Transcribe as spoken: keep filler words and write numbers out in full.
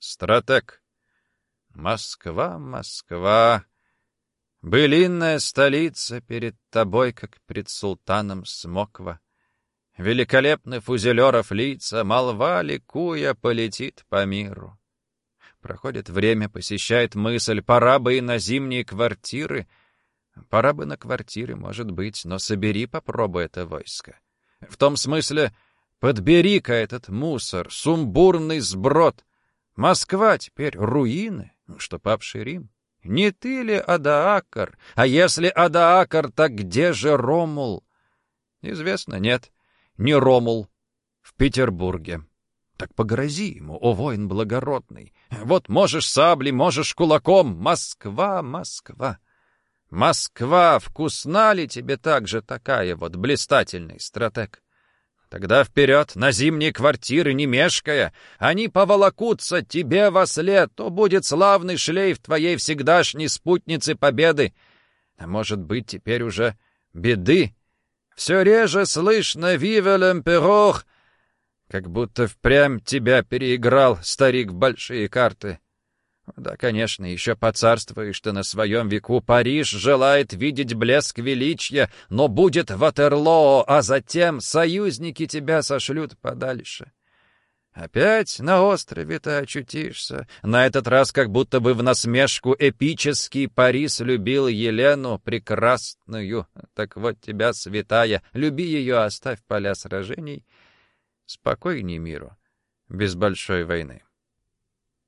Стратег. Москва, Москва. Былинная столица перед тобой, как пред султаном Смоква. Великолепны фузелеров лица, молва, ликуя, полетит по миру. Проходит время, посещает мысль, пора бы и на зимние квартиры. Пора бы на квартиры, может быть, но собери, попробуй это войско. В том смысле, подбери-ка этот мусор, сумбурный сброд. Москва теперь руины, что павший Рим. Не ты ли Адаакар? А если Адаакар, так где же Ромул? Известно, нет, не Ромул. В Петербурге. Так погрози ему, о воин благородный. Вот можешь саблей, можешь кулаком. Москва, Москва. Москва, вкусна ли тебе также такая вот блистательный стратег? Тогда вперед, на зимние квартиры, не мешкая. Они поволокутся тебе во след, то будет славный шлейф твоей всегдашней спутницы победы. А может быть, теперь уже беды. Все реже слышно «Виве l'Empereur», как будто впрямь тебя переиграл старик в большие карты. Да, конечно, еще поцарствуешь ты на своем веку. Париж желает видеть блеск величия, но будет Ватерлоо, а затем союзники тебя сошлют подальше. Опять на острове ты очутишься. На этот раз как будто бы в насмешку эпический Парис любил Елену прекрасную. Так вот тебя, святая, люби ее, оставь поля сражений. Спокойней миру, без большой войны.